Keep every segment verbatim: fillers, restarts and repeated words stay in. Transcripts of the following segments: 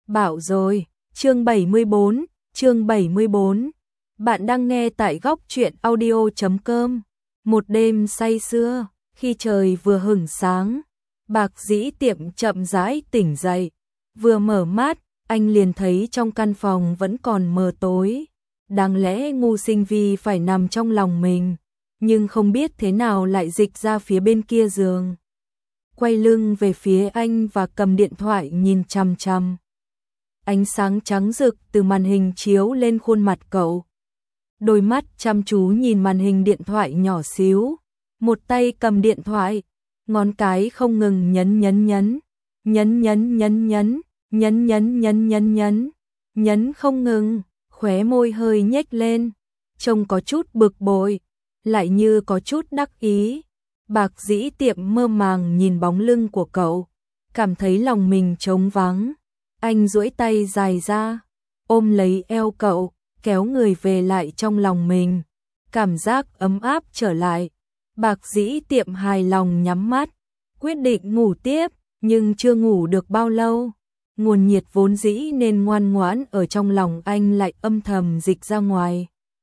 Bảo rồi, chương bảy mươi bốn, chương bảy mươi bốn. Bạn đang nghe tại góc truyện audio chấm com. Một đêm say sưa, khi trời vừa hửng sáng, Bạc Dĩ Tiệm chậm rãi tỉnh dậy. Vừa mở mắt, anh liền thấy trong căn phòng vẫn còn mờ tối. Đáng lẽ Ngô Sinh Vi phải nằm trong lòng mình, nhưng không biết thế nào lại dịch ra phía bên kia giường. Quay lưng về phía anh và cầm điện thoại nhìn chằm chằm. Ánh sáng trắng rực từ màn hình chiếu lên khuôn mặt cậu. Đôi mắt chăm chú nhìn màn hình điện thoại nhỏ xíu. Một tay cầm điện thoại, ngón cái không ngừng nhấn nhấn nhấn, nhấn nhấn nhấn nhấn, nhấn nhấn nhấn nhấn nhấn, nhấn không ngừng, khóe môi hơi nhếch lên, trông có chút bực bội, lại như có chút đắc ý. Bạc Dĩ Tiệm mơ màng nhìn bóng lưng của cậu, cảm thấy lòng mình trống vắng. Anh duỗi tay dài ra, ôm lấy eo cậu, kéo người về lại trong lòng mình. Cảm giác ấm áp trở lại. Bạc Dĩ Tiệm hài lòng nhắm mắt, quyết định ngủ tiếp, nhưng chưa ngủ được bao lâu. Nguồn nhiệt vốn dĩ nên ngoan ngoãn ở trong lòng anh lại âm thầm dịch ra ngoài.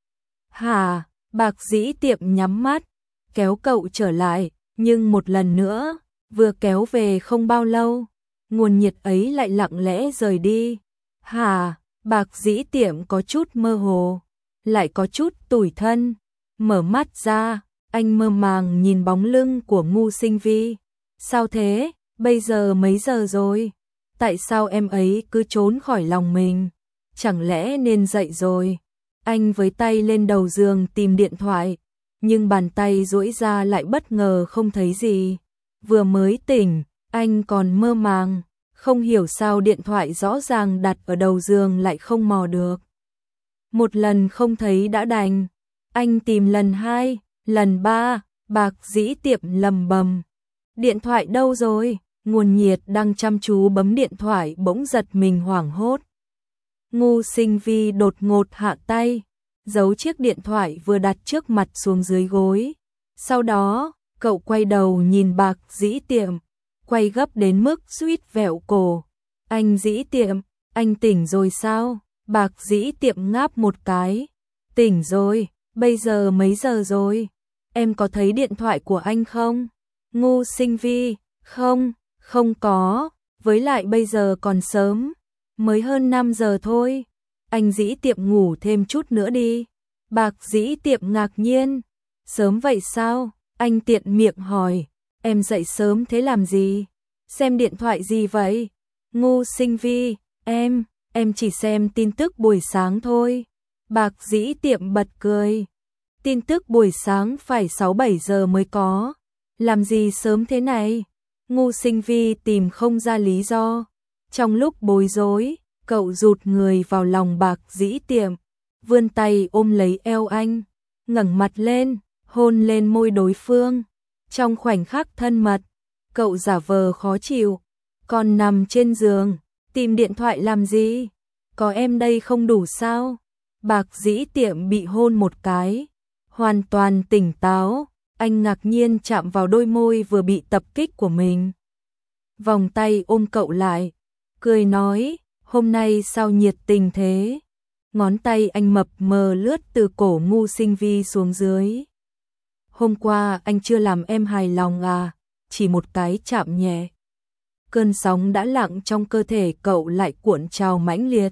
Hà, Bạc Dĩ Tiệm nhắm mắt, kéo cậu trở lại, nhưng một lần nữa, vừa kéo về không bao lâu, nguồn nhiệt ấy lại lặng lẽ rời đi. Hà, Bạc Dĩ Tiệm có chút mơ hồ, lại có chút tủi thân. Mở mắt ra, anh mơ màng nhìn bóng lưng của Ngô Sinh Vi. Sao thế, bây giờ mấy giờ rồi? Tại sao em ấy cứ trốn khỏi lòng mình? Chẳng lẽ nên dậy rồi? Anh với tay lên đầu giường tìm điện thoại, nhưng bàn tay duỗi ra lại bất ngờ không thấy gì. Vừa mới tỉnh, anh còn mơ màng, không hiểu sao điện thoại rõ ràng đặt ở đầu giường lại không mò được. Một lần không thấy đã đành, anh tìm lần hai, lần ba, Bạc Dĩ Tiệm lầm bầm. Điện thoại đâu rồi? Nguồn nhiệt đang chăm chú bấm điện thoại bỗng giật mình hoảng hốt. Ngô Sinh Vi đột ngột hạ tay, giấu chiếc điện thoại vừa đặt trước mặt xuống dưới gối. Sau đó, cậu quay đầu nhìn Bạc Dĩ Tiệm, quay gấp đến mức suýt vẹo cổ. Anh Dĩ Tiệm, anh tỉnh rồi sao? Bạc Dĩ Tiệm ngáp một cái. Tỉnh rồi, bây giờ mấy giờ rồi? Em có thấy điện thoại của anh không? Ngô Sinh Vi, không, không có, với lại bây giờ còn sớm, mới hơn năm giờ thôi. Anh Dĩ Tiệm ngủ thêm chút nữa đi. Bạc Dĩ Tiệm ngạc nhiên. Sớm vậy sao? Anh tiện miệng hỏi. Em dậy sớm thế làm gì? Xem điện thoại gì vậy? Ngô Sinh Vi, em, em chỉ xem tin tức buổi sáng thôi. Bạc Dĩ Tiệm bật cười. Tin tức buổi sáng phải sáu bảy giờ mới có. Làm gì sớm thế này? Ngô Sinh Vi tìm không ra lý do. Trong lúc bối rối, cậu rụt người vào lòng Bạc Dĩ Tiệm, vươn tay ôm lấy eo anh, ngẩng mặt lên, hôn lên môi đối phương. Trong khoảnh khắc thân mật, cậu giả vờ khó chịu, còn nằm trên giường, tìm điện thoại làm gì? Có em đây không đủ sao? Bạc Dĩ Tiệm bị hôn một cái, hoàn toàn tỉnh táo, anh ngạc nhiên chạm vào đôi môi vừa bị tập kích của mình. Vòng tay ôm cậu lại, cười nói, hôm nay sao nhiệt tình thế? Ngón tay anh mập mờ lướt từ cổ Ngô Sinh Vi xuống dưới. Hôm qua anh chưa làm em hài lòng à? Chỉ một cái chạm nhẹ. Cơn sóng đã lặng trong cơ thể cậu lại cuộn trào mãnh liệt.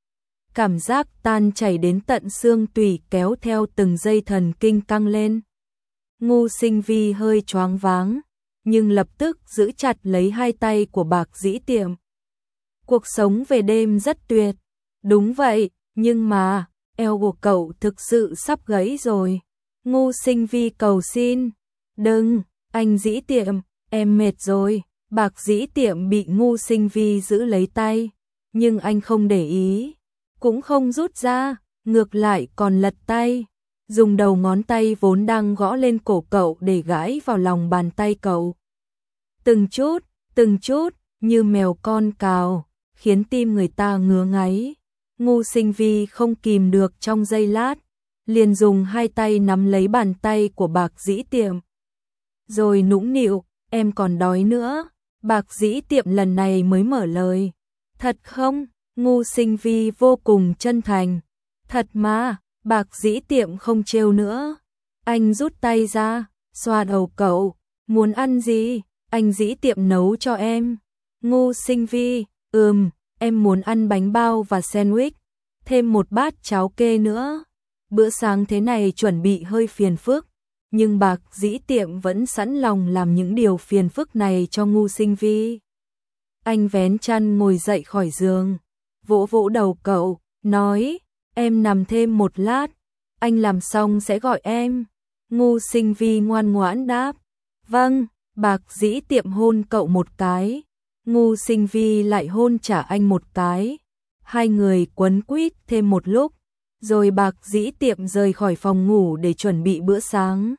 Cảm giác tan chảy đến tận xương tủy kéo theo từng dây thần kinh căng lên. Ngô Sinh Vi hơi choáng váng, nhưng lập tức giữ chặt lấy hai tay của Bạc Dĩ Tiệm. Cuộc sống về đêm rất tuyệt. Đúng vậy, nhưng mà, eo của cậu thực sự sắp gãy rồi. Ngô Sinh Vi cầu xin. Đừng, anh Dĩ Tiệm, em mệt rồi. Bạc Dĩ Tiệm bị Ngô Sinh Vi giữ lấy tay, nhưng anh không để ý, cũng không rút ra, ngược lại còn lật tay, dùng đầu ngón tay vốn đang gõ lên cổ cậu để gãi vào lòng bàn tay cậu. Từng chút, từng chút, như mèo con cào, khiến tim người ta ngứa ngáy. Ngô Sinh Vi không kìm được trong giây lát, liền dùng hai tay nắm lấy bàn tay của Bạc Dĩ Tiệm. Rồi nũng nịu, em còn đói nữa. Bạc Dĩ Tiệm lần này mới mở lời. Thật không? Ngu Sinh Vi vô cùng chân thành. Thật mà, Bạc Dĩ Tiệm không trêu nữa. Anh rút tay ra, xoa đầu cậu. Muốn ăn gì? Anh Dĩ Tiệm nấu cho em. Ngu Sinh Vi, ừm, em muốn ăn bánh bao và sandwich. Thêm một bát cháo kê nữa. Bữa sáng thế này chuẩn bị hơi phiền phức. Nhưng Bạc Dĩ Tiệm vẫn sẵn lòng làm những điều phiền phức này cho Ngu Sinh Vi. Anh vén chăn ngồi dậy khỏi giường, vỗ vỗ đầu cậu, nói, em nằm thêm một lát, anh làm xong sẽ gọi em. Ngu Sinh Vi ngoan ngoãn đáp, vâng. Bạc Dĩ Tiệm hôn cậu một cái, Ngu Sinh Vi lại hôn trả anh một cái. Hai người quấn quýt thêm một lúc, rồi Bạc Dĩ Tiệm rời khỏi phòng ngủ để chuẩn bị bữa sáng.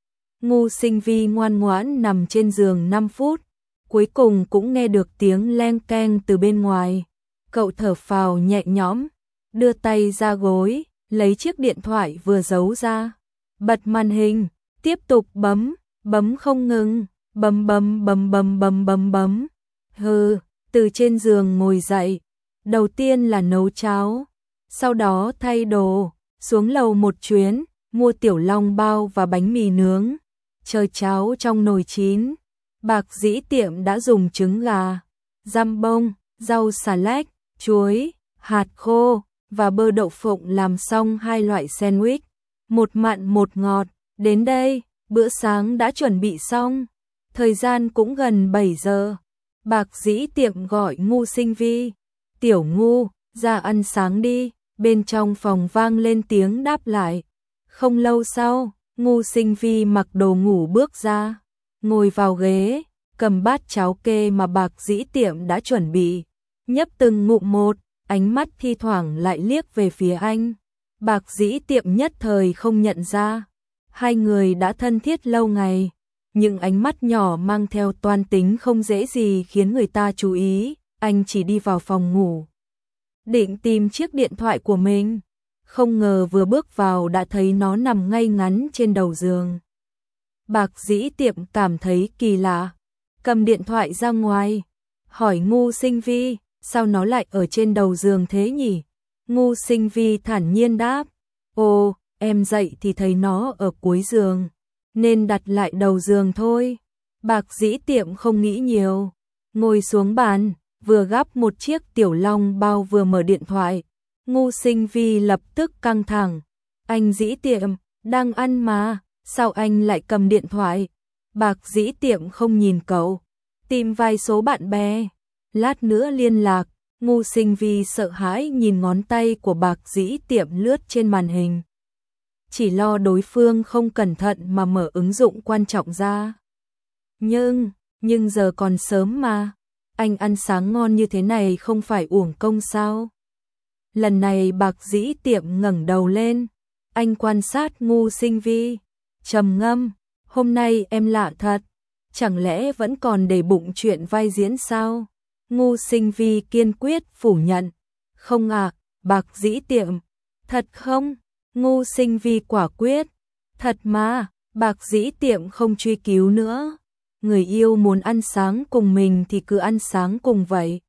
Ngu Sinh Vi ngoan ngoãn nằm trên giường năm phút, cuối cùng cũng nghe được tiếng leng keng từ bên ngoài. Cậu thở phào nhẹ nhõm, đưa tay ra gối, lấy chiếc điện thoại vừa giấu ra, bật màn hình, tiếp tục bấm, bấm không ngừng, bấm bấm bấm bấm bấm bấm bấm. Hừ, từ trên giường ngồi dậy, đầu tiên là nấu cháo, sau đó thay đồ, xuống lầu một chuyến, mua tiểu long bao và bánh mì nướng. Chờ cháo trong nồi chín, Bạc Dĩ Tiệm đã dùng trứng gà, giam bông, rau xà lách, chuối, hạt khô và bơ đậu phộng làm xong hai loại sandwich, một mặn một ngọt. Đến đây, bữa sáng đã chuẩn bị xong. Thời gian cũng gần bảy giờ. Bạc Dĩ Tiệm gọi Ngu Sinh Vi, tiểu Ngu, ra ăn sáng đi. Bên trong phòng vang lên tiếng đáp lại. Không lâu sau, Ngu Sinh Vi mặc đồ ngủ bước ra, ngồi vào ghế, cầm bát cháo kê mà Bạc Dĩ Tiệm đã chuẩn bị, nhấp từng ngụm một, ánh mắt thi thoảng lại liếc về phía anh. Bạc Dĩ Tiệm nhất thời không nhận ra, hai người đã thân thiết lâu ngày, nhưng ánh mắt nhỏ mang theo toan tính không dễ gì khiến người ta chú ý. Anh chỉ đi vào phòng ngủ, định tìm chiếc điện thoại của mình, không ngờ vừa bước vào đã thấy nó nằm ngay ngắn trên đầu giường. Bạc Dĩ Tiệm cảm thấy kỳ lạ, cầm điện thoại ra ngoài, hỏi Ngu Sinh Vi, sao nó lại ở trên đầu giường thế nhỉ? Ngu Sinh Vi thản nhiên đáp, ồ, em dậy thì thấy nó ở cuối giường, nên đặt lại đầu giường thôi. Bạc Dĩ Tiệm không nghĩ nhiều, ngồi xuống bàn, vừa gắp một chiếc tiểu long bao vừa mở điện thoại. Ngu Sinh Vi lập tức căng thẳng, anh Dĩ Tiệm, đang ăn mà, sao anh lại cầm điện thoại? Bạc Dĩ Tiệm không nhìn cậu, tìm vài số bạn bè, lát nữa liên lạc. Ngu Sinh Vi sợ hãi nhìn ngón tay của Bạc Dĩ Tiệm lướt trên màn hình, chỉ lo đối phương không cẩn thận mà mở ứng dụng quan trọng ra. Nhưng, nhưng giờ còn sớm mà, anh ăn sáng ngon như thế này không phải uổng công sao? Lần này Bạc Dĩ Tiệm ngẩng đầu lên, anh quan sát Ngu Sinh Vi, trầm ngâm, hôm nay em lạ thật, chẳng lẽ vẫn còn để bụng chuyện vai diễn sao? Ngu Sinh Vi kiên quyết phủ nhận, không ạ. Bạc Dĩ Tiệm, thật không? Ngu Sinh Vi quả quyết, thật mà. Bạc Dĩ Tiệm không truy cứu nữa, người yêu muốn ăn sáng cùng mình thì cứ ăn sáng cùng vậy.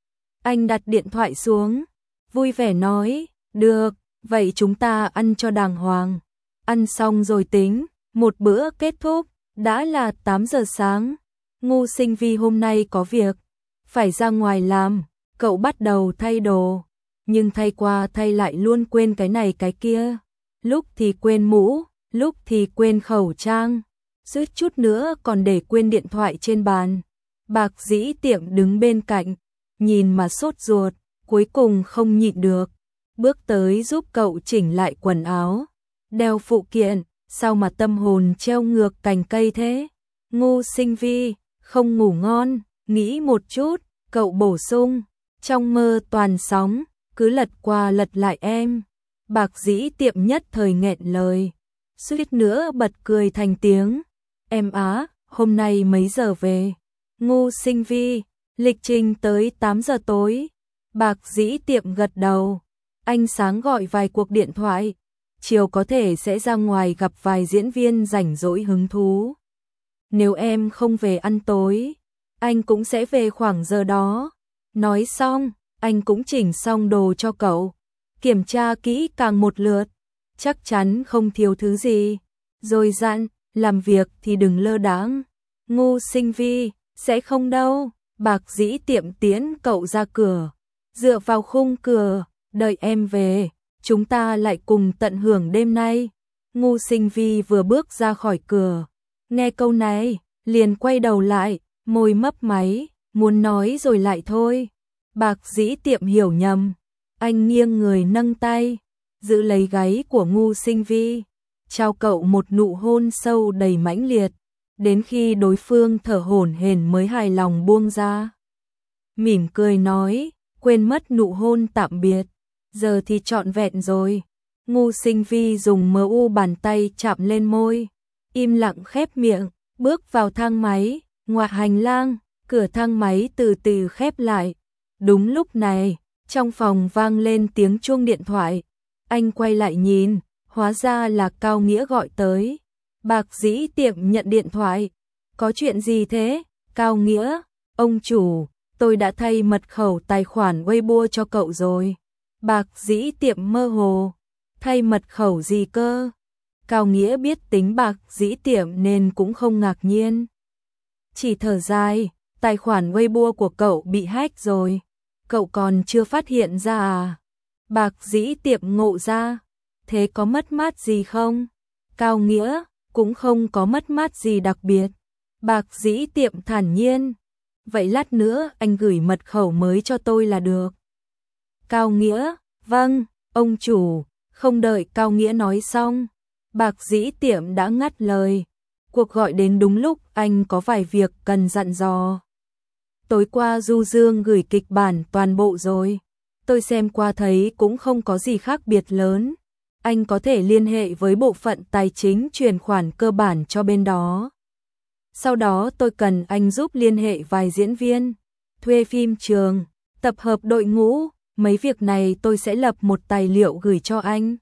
Anh đặt điện thoại xuống, vui vẻ nói, được, vậy chúng ta ăn cho đàng hoàng, ăn xong rồi tính. Một bữa kết thúc, đã là tám giờ sáng. Ngu Sinh Vi hôm nay có việc, phải ra ngoài làm. Cậu bắt đầu thay đồ, nhưng thay qua thay lại luôn quên cái này cái kia, lúc thì quên mũ, lúc thì quên khẩu trang, suýt chút nữa còn để quên điện thoại trên bàn. Bạc Dĩ Tiệm đứng bên cạnh, nhìn mà sốt ruột, cuối cùng không nhịn được, bước tới giúp cậu chỉnh lại quần áo, đeo phụ kiện. Sao mà tâm hồn treo ngược cành cây thế? Ngu Sinh Vi, không ngủ ngon, nghĩ một chút, cậu bổ sung, trong mơ toàn sóng, cứ lật qua lật lại em. Bạc Dĩ Tiệm nhất thời nghẹn lời, suýt nữa bật cười thành tiếng. Em á, hôm nay mấy giờ về? Ngu Sinh Vi, lịch trình tới tám giờ tối. Bạc Dĩ Tiệm gật đầu, anh sáng gọi vài cuộc điện thoại, chiều có thể sẽ ra ngoài gặp vài diễn viên rảnh rỗi hứng thú. Nếu em không về ăn tối, anh cũng sẽ về khoảng giờ đó. Nói xong, anh cũng chỉnh xong đồ cho cậu. Kiểm tra kỹ càng một lượt, chắc chắn không thiếu thứ gì. Rồi dặn, làm việc thì đừng lơ đãng. Ngu Sinh Vi, sẽ không đâu. Bạc Dĩ Tiệm tiễn cậu ra cửa. Dựa vào khung cửa, đợi em về, chúng ta lại cùng tận hưởng đêm nay. Ngu Sinh Vi vừa bước ra khỏi cửa, nghe câu này, liền quay đầu lại, môi mấp máy, muốn nói rồi lại thôi. Bạc Dĩ Tiệm hiểu nhầm, anh nghiêng người nâng tay, giữ lấy gáy của Ngu Sinh Vi, trao cậu một nụ hôn sâu đầy mãnh liệt, đến khi đối phương thở hổn hển mới hài lòng buông ra. Mỉm cười nói, quên mất nụ hôn tạm biệt, giờ thì trọn vẹn rồi. Ngu Sinh Vi dùng mờ u bàn tay chạm lên môi, im lặng khép miệng, bước vào thang máy, ngoặt hành lang, cửa thang máy từ từ khép lại. Đúng lúc này, trong phòng vang lên tiếng chuông điện thoại. Anh quay lại nhìn, hóa ra là Cao Nghĩa gọi tới. Bạc Dĩ Tiệm nhận điện thoại. Có chuyện gì thế? Cao Nghĩa, ông chủ, tôi đã thay mật khẩu tài khoản Weibo cho cậu rồi. Bạc Dĩ Tiệm mơ hồ, thay mật khẩu gì cơ? Cao Nghĩa biết tính Bạc Dĩ Tiệm nên cũng không ngạc nhiên. Chỉ thở dài, tài khoản Weibo của cậu bị hack rồi. Cậu còn chưa phát hiện ra à? Bạc Dĩ Tiệm ngộ ra. Thế có mất mát gì không? Cao Nghĩa, cũng không có mất mát gì đặc biệt. Bạc Dĩ Tiệm thản nhiên. Vậy lát nữa anh gửi mật khẩu mới cho tôi là được. Cao Nghĩa, vâng, ông chủ. Không đợi Cao Nghĩa nói xong, Bạc Dĩ Tiệm đã ngắt lời. Cuộc gọi đến đúng lúc anh có vài việc cần dặn dò. Tối qua Du Dương gửi kịch bản toàn bộ rồi. Tôi xem qua thấy cũng không có gì khác biệt lớn. Anh có thể liên hệ với bộ phận tài chính chuyển khoản cơ bản cho bên đó. Sau đó tôi cần anh giúp liên hệ vài diễn viên, thuê phim trường, tập hợp đội ngũ. Mấy việc này tôi sẽ lập một tài liệu gửi cho anh.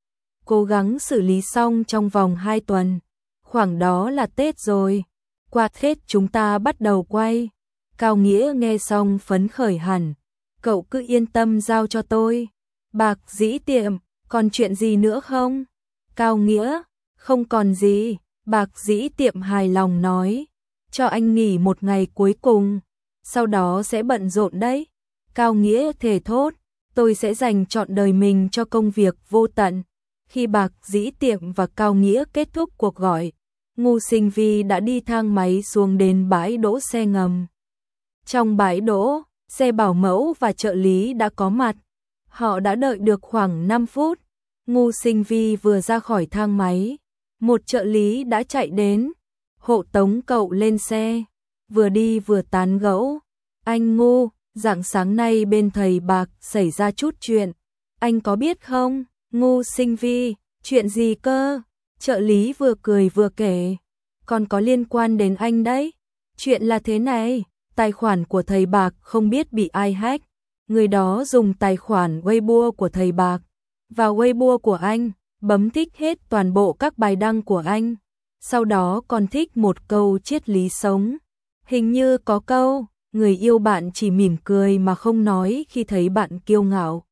Cố gắng xử lý xong trong vòng hai tuần. Khoảng đó là Tết rồi. Qua Tết chúng ta bắt đầu quay. Cao Nghĩa nghe xong phấn khởi hẳn. Cậu cứ yên tâm giao cho tôi. Bạc Dĩ Tiệm, còn chuyện gì nữa không? Cao Nghĩa, không còn gì. Bạc Dĩ Tiệm hài lòng nói. Cho anh nghỉ một ngày cuối cùng. Sau đó sẽ bận rộn đấy. Cao Nghĩa thề thốt, tôi sẽ dành trọn đời mình cho công việc vô tận. Khi Bạc Dĩ Tiệm và Cao Nghĩa kết thúc cuộc gọi, Ngu Sinh Vi đã đi thang máy xuống đến bãi đỗ xe ngầm. Trong bãi đỗ, xe bảo mẫu và trợ lý đã có mặt. Họ đã đợi được khoảng năm phút. Ngu Sinh Vi vừa ra khỏi thang máy, một trợ lý đã chạy đến, hộ tống cậu lên xe, vừa đi vừa tán gẫu. Anh Ngu, rạng sáng nay bên thầy Bạc xảy ra chút chuyện, anh có biết không? Ngu Sinh Vi, chuyện gì cơ? Trợ lý vừa cười vừa kể, còn có liên quan đến anh đấy. Chuyện là thế này, tài khoản của thầy Bạc không biết bị ai hack, người đó dùng tài khoản Weibo của thầy Bạc vào Weibo của anh, bấm thích hết toàn bộ các bài đăng của anh, sau đó còn thích một câu triết lý sống. Hình như có câu, người yêu bạn chỉ mỉm cười mà không nói khi thấy bạn kiêu ngạo.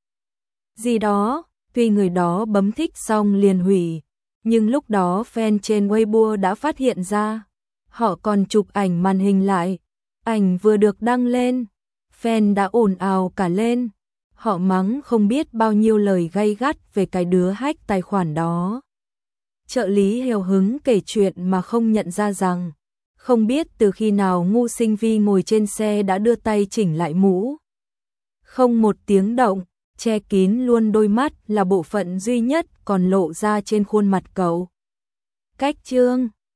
Gì đó, tuy người đó bấm thích xong liền hủy, nhưng lúc đó fan trên Weibo đã phát hiện ra. Họ còn chụp ảnh màn hình lại. Ảnh vừa được đăng lên, fan đã ồn ào cả lên. Họ mắng không biết bao nhiêu lời gay gắt về cái đứa hack tài khoản đó. Trợ lý hào hứng kể chuyện mà không nhận ra rằng, không biết từ khi nào Ngu Sinh Vi ngồi trên xe đã đưa tay chỉnh lại mũ. Không một tiếng động, che kín luôn đôi mắt là bộ phận duy nhất còn lộ ra trên khuôn mặt cậu. Cách chương